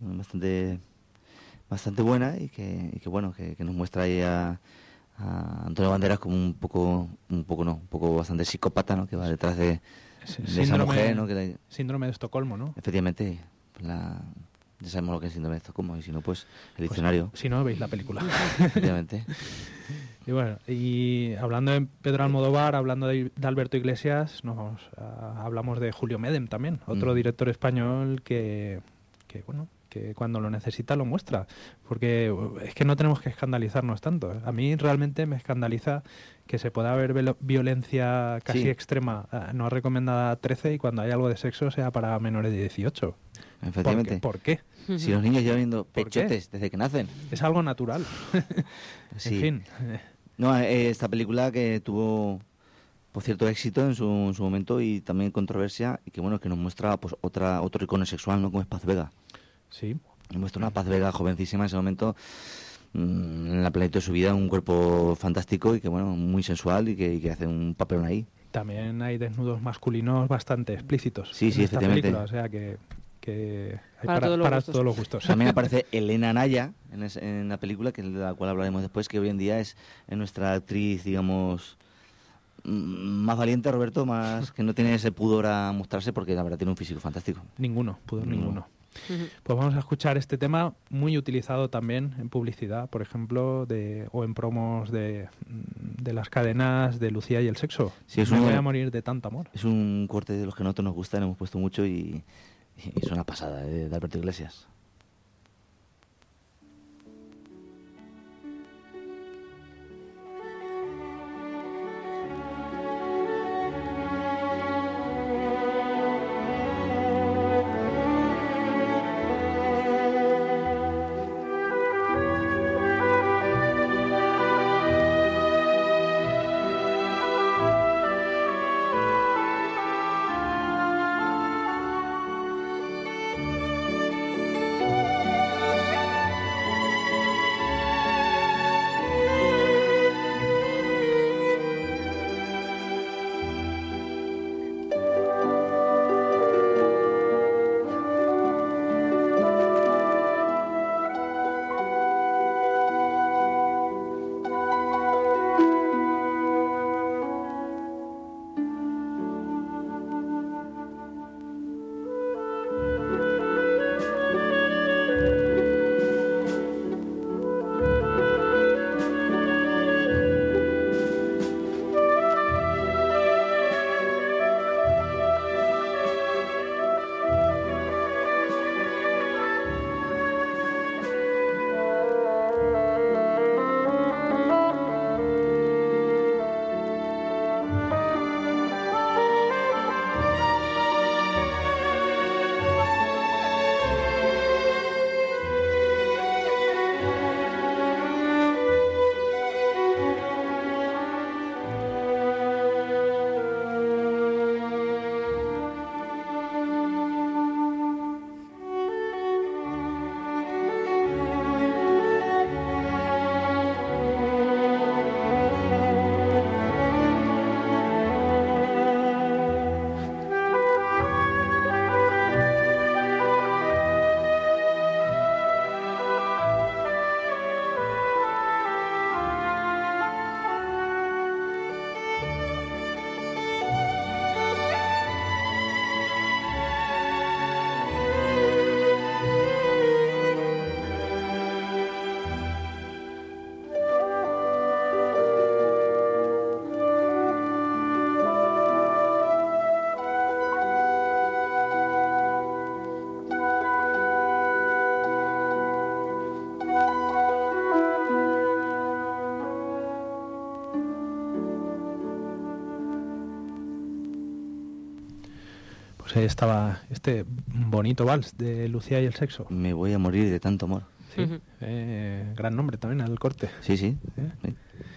bastante buena y que bueno, que nos muestra ahí a Antonio Banderas como un poco bastante psicópata, ¿no? Que va detrás de esa mujer, ¿no? Síndrome de Estocolmo, ¿no? Efectivamente, ya sabemos lo que es síndrome de Estocolmo, y si no, pues el diccionario. Si no, veis la película. Efectivamente. Y bueno, y hablando de Pedro Almodóvar, hablando de Alberto Iglesias, hablamos de Julio Medem también, otro director español que cuando lo necesita lo muestra, porque es que no tenemos que escandalizarnos tanto. A mí realmente me escandaliza que se pueda ver violencia casi extrema, no recomendada 13, y cuando hay algo de sexo sea para menores de 18. Efectivamente. ¿Por qué? Si los niños llevan viendo pechotes desde que nacen. Es algo natural. Sí. En fin. No, esta película que tuvo, por cierto, éxito en su momento y también controversia, y que bueno, que nos muestra pues otro icono sexual, ¿no? Como es Paz Vega. Sí. Nos muestra una Paz Vega jovencísima en ese momento, en la plenitud de su vida, un cuerpo fantástico y que bueno, muy sensual y que hace un papelón ahí. También hay desnudos masculinos bastante explícitos. Sí, en esta efectivamente. Película, o sea que hay Para todos los gustos. También aparece Elena Naya en la película, que es de la cual hablaremos después, que hoy en día es nuestra actriz, digamos, más valiente, Roberto, más que no tiene ese pudor a mostrarse, porque la verdad tiene un físico fantástico. Ninguno. Pues vamos a escuchar este tema muy utilizado también en publicidad, por ejemplo, o en promos de las cadenas de Lucía y el sexo. Sí, Me voy a morir de tanto amor. Es un corte de los que a nosotros nos gustan, hemos puesto mucho y es una pasada de Alberto Iglesias. Pues ahí estaba este bonito vals de Lucía y el sexo. Me voy a morir de tanto amor. Sí, gran nombre también al corte. Sí, sí. ¿Eh? Sí.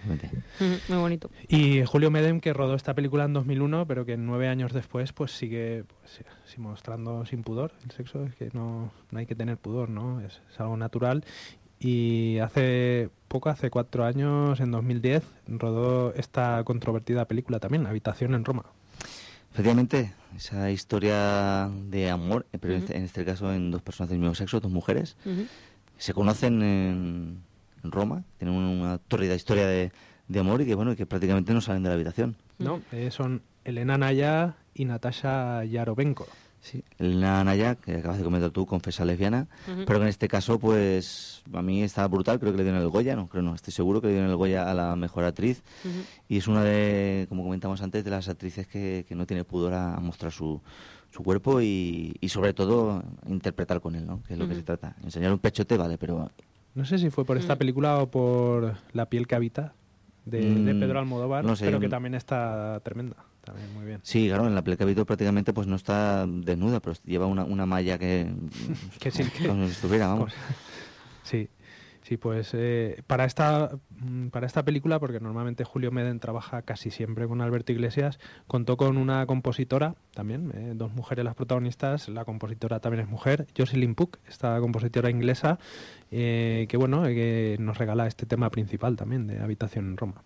Muy bonito. Y Julio Medem, que rodó esta película en 2001, pero que 9 años después pues sigue mostrando sin pudor el sexo. Es que no hay que tener pudor, ¿no? Es algo natural. Y hace 4 años, en 2010, rodó esta controvertida película también, Habitación en Roma. Efectivamente, esa historia de amor, pero en este caso en dos personas del mismo sexo, dos mujeres, se conocen en Roma, tienen una torrida historia de amor y que prácticamente no salen de la habitación. No, son Elena Naya y Natasha Yarovenko. Sí, Elena Naya, que acabas de comentar tú, confesa lesbiana, pero que en este caso, pues, a mí está brutal, creo que le dieron el Goya, estoy seguro que le dieron el Goya a la mejor actriz, y es una de, como comentamos antes, de las actrices que no tiene pudor a mostrar su cuerpo y sobre todo interpretar con él, ¿no? Que es lo que se trata. Enseñar un pechote, vale, pero... No sé si fue por esta película o por La piel que habita, de Pedro Almodóvar, no sé, pero que también está tremenda, también muy bien. Sí, claro, en La piel que habita prácticamente pues no está desnuda, pero lleva una malla que sí, como si estuviera, vamos. Sí, pues para esta película, porque normalmente Julio Medem trabaja casi siempre con Alberto Iglesias, contó con una compositora también, 2 mujeres las protagonistas, la compositora también es mujer, Jocelyn Puck, esta compositora inglesa, que nos regala este tema principal también de Habitación en Roma.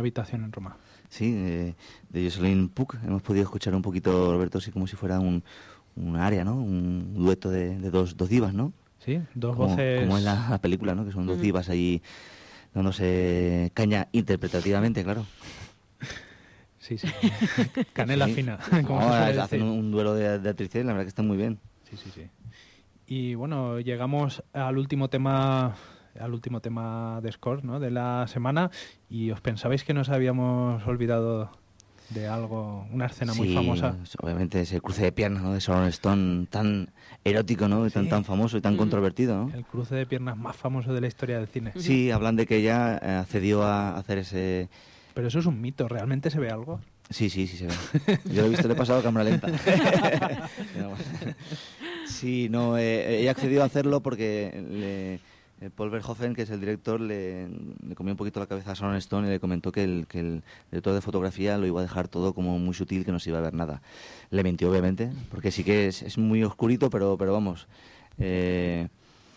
habitación en Roma. Sí, de Jocelyn Puc hemos podido escuchar un poquito, Roberto, así como si fuera un área, ¿no? Un dueto de dos divas, ¿no? Sí, dos voces... Como en la película, ¿no? Que son dos divas ahí dándose caña interpretativamente, claro. Sí. Canela fina. Como hacen un duelo de actrices, la verdad que están muy bien. Sí. Y bueno, llegamos al último tema de Score, ¿no? De la semana, y ¿os pensabais que nos habíamos olvidado de algo, una escena muy famosa? Obviamente ese cruce de piernas, ¿no? De Sharon Stone, tan erótico, ¿no? Y tan famoso y tan controvertido, ¿no? El cruce de piernas más famoso de la historia del cine. Sí, hablan de que ella accedió a hacer ese... Pero eso es un mito, ¿realmente se ve algo? Sí, se ve. Yo lo he visto, le he pasado a cámara lenta. Sí, no, ella accedió a hacerlo porque Paul Verhoeven, que es el director, le comió un poquito la cabeza a Sharon Stone y le comentó que el director de fotografía lo iba a dejar todo como muy sutil, que no se iba a ver nada. Le mintió, obviamente, porque sí que es muy oscurito, pero vamos, el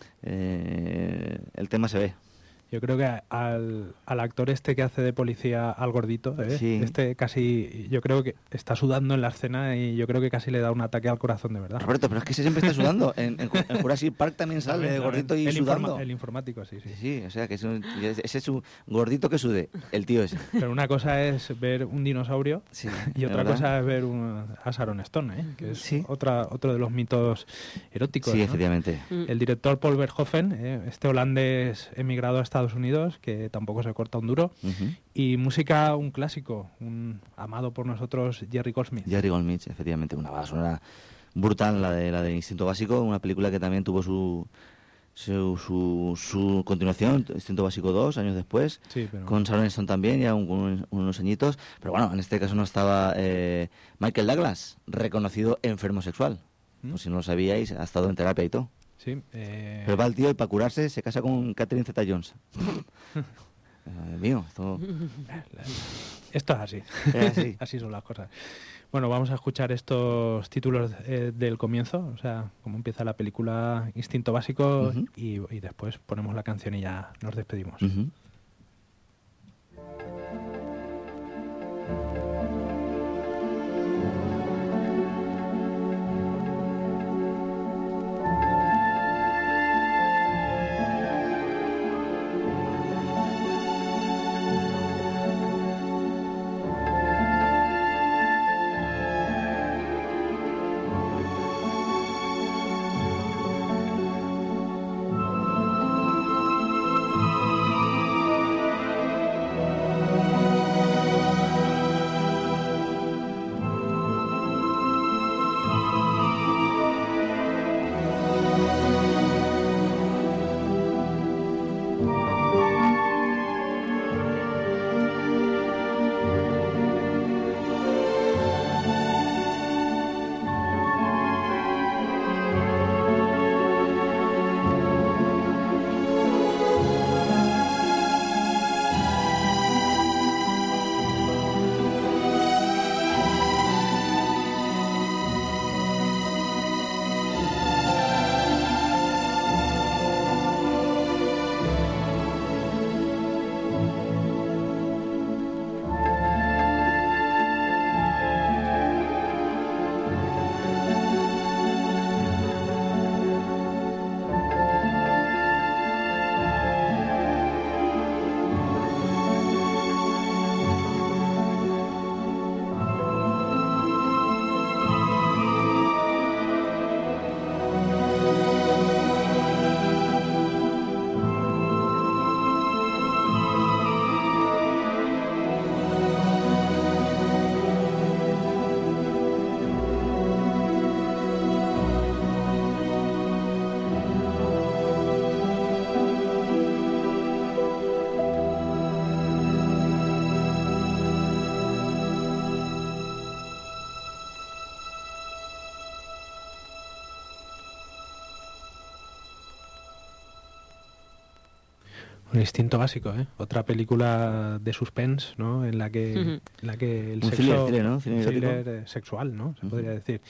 tema se ve. Yo creo que al actor este que hace de policía, al gordito, Sí. este casi, yo creo que está sudando en la escena y yo creo que casi le da un ataque al corazón, de verdad. Roberto, pero es que ese siempre está sudando. En Jurassic Park también sale gordito y sudando. El informático, sí. Sí, o sea, que ese es un gordito que sude, el tío ese. Pero una cosa es ver un dinosaurio y otra cosa es ver a Sharon Stone, que es otro de los mitos eróticos. Sí, ¿no? efectivamente. El director Paul Verhoeven, este holandés emigrado a Estados Unidos, que tampoco se corta un duro, y música, un clásico, un amado por nosotros, Jerry Goldsmith. Jerry Goldsmith, efectivamente, una banda sonora brutal, la de Instinto Básico, una película que también tuvo su continuación, Instinto Básico 2, años después, con Sharon Stone también, ya unos añitos, pero bueno, en este caso no estaba Michael Douglas, reconocido enfermo sexual, por si no lo sabíais, ha estado en terapia y todo. Sí, pero va el tío y para curarse se casa con Catherine Zeta-Jones. Mío, esto es así. Así son las cosas. Bueno, vamos a escuchar estos títulos del comienzo, o sea, cómo empieza la película Instinto Básico, y después ponemos la canción y ya nos despedimos. Un Instinto Básico, ¿eh? Otra película de suspense, ¿no? En la que el un sexo, thriller, ¿no? un thriller sexual, ¿no? Se podría decir.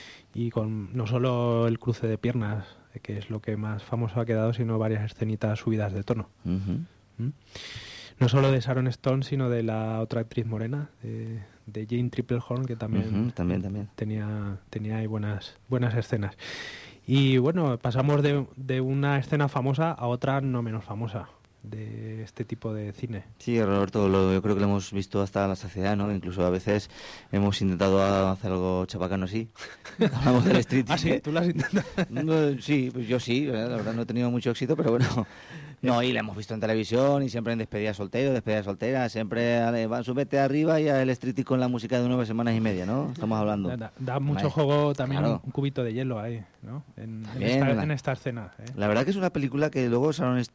Y con no solo el cruce de piernas, que es lo que más famoso ha quedado, sino varias escenitas subidas de tono. no solo de Sharon Stone, sino de la otra actriz morena, de Jane Tripplehorn, que también, también. tenía ahí buenas escenas. Y bueno, pasamos de una escena famosa a otra no menos famosa de este tipo de cine. Sí, Roberto, yo creo que lo hemos visto hasta la saciedad, ¿no? Incluso a veces hemos intentado hacer algo chabacano, sí. Hablamos del street. ¿Ah, sí? ¿Tú lo has intentado? No, sí, pues yo sí, la verdad no he tenido mucho éxito, pero bueno. No, y la hemos visto en televisión y siempre en despedida soltera, siempre súbete arriba y al street con la música de 9 semanas y media, ¿no? Estamos hablando. Da mucho juego también, claro. Un cubito de hielo ahí, ¿no? En esta escena. La verdad que es una película que luego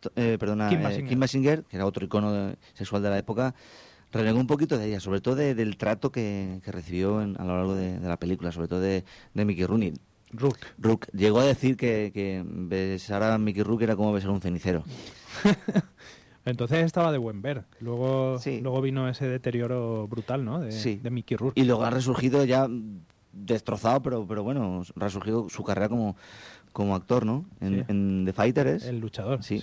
Kim Basinger, que era otro icono sexual de la época, renegó un poquito de ella, sobre todo del trato que recibió a lo largo de la película, sobre todo de Mickey Rooney. Rook llegó a decir que besar a Mickey Rourke era como besar un cenicero. Entonces estaba de buen ver. Luego vino ese deterioro brutal, ¿no? De Mickey Rourke. Y luego ha resurgido ya destrozado, pero bueno, ha resurgido su carrera como actor, ¿no? En The Fighter es. El luchador, sí.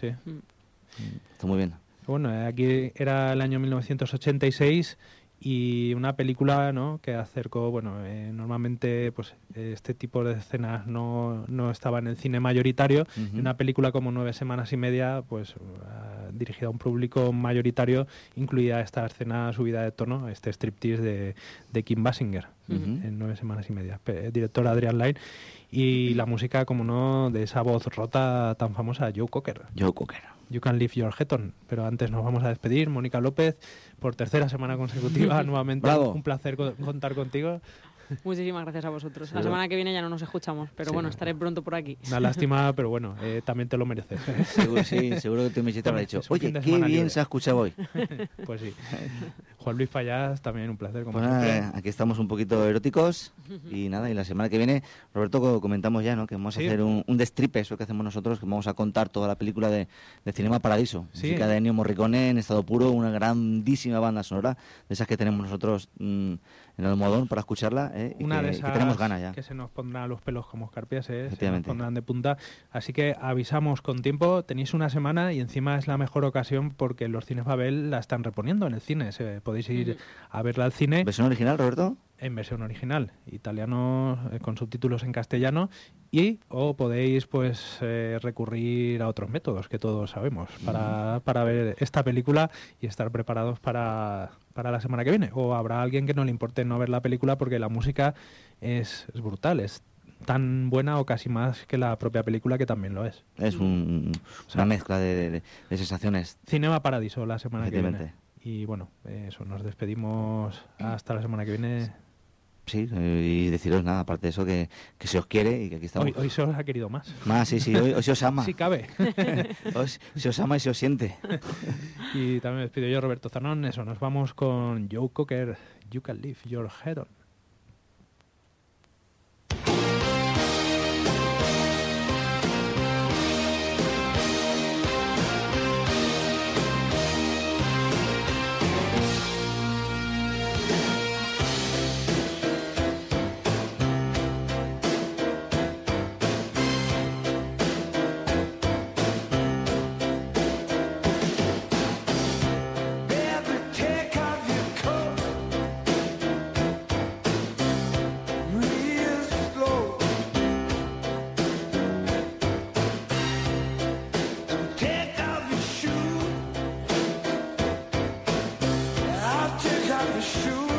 Está muy bien. Bueno, aquí era el año 1986 y una película, ¿no?, que acercó, normalmente pues este tipo de escenas no estaba en el cine mayoritario, y una película como 9 semanas y media, pues dirigida a un público mayoritario, incluía esta escena subida de tono, este striptease de Kim Basinger, en 9 semanas y media, director Adrian Lyne, y la música, como no, de esa voz rota tan famosa, Joe Cocker. You Can Leave Your Head On. Pero antes nos vamos a despedir. Mónica López, por tercera semana consecutiva, nuevamente. Bravo. Un placer contar contigo. Muchísimas gracias a vosotros. La semana que viene ya no nos escuchamos, pero bueno, estaré pronto por aquí. Una lástima, pero bueno, también te lo mereces. Seguro que tú me habrá dicho, oye, qué bien libre. se ha escuchado hoy. Pues sí. Juan Luis Fallás, también un placer. Como pues nada, aquí estamos un poquito eróticos y nada, y la semana que viene, Roberto, comentamos ya, ¿no?, que vamos a hacer un destripe, eso que hacemos nosotros, que vamos a contar toda la película de Cinema Paradiso, música de Ennio Morricone en estado puro, una grandísima banda sonora, de esas que tenemos nosotros en el almohadón para escucharla, y una que, de esas que tenemos ganas ya. Que se nos pondrán los pelos como escarpias, se nos pondrán de punta. Así que avisamos con tiempo, tenéis una semana y encima es la mejor ocasión porque los cines Babel la están reponiendo en el cine. Podéis ir a verla al cine. ¿Versión original, Roberto? En versión original, italiano con subtítulos en castellano, o podéis pues recurrir a otros métodos que todos sabemos para ver esta película y estar preparados para la semana que viene. O habrá alguien que no le importe no ver la película porque la música es brutal, es tan buena o casi más que la propia película, que también lo es. Es una mezcla de sensaciones. Cinema Paradiso la semana que viene. Y bueno, eso, nos despedimos hasta la semana que viene. Sí, y deciros nada, aparte de eso, que se os quiere y que aquí estamos. Hoy se os ha querido más. Más, sí, hoy se os ama. Sí cabe. Se os ama y se os siente. Y también me despido yo, Roberto Zanón. Eso, nos vamos con Joe Cocker, You Can Leave Your Head On. Shoes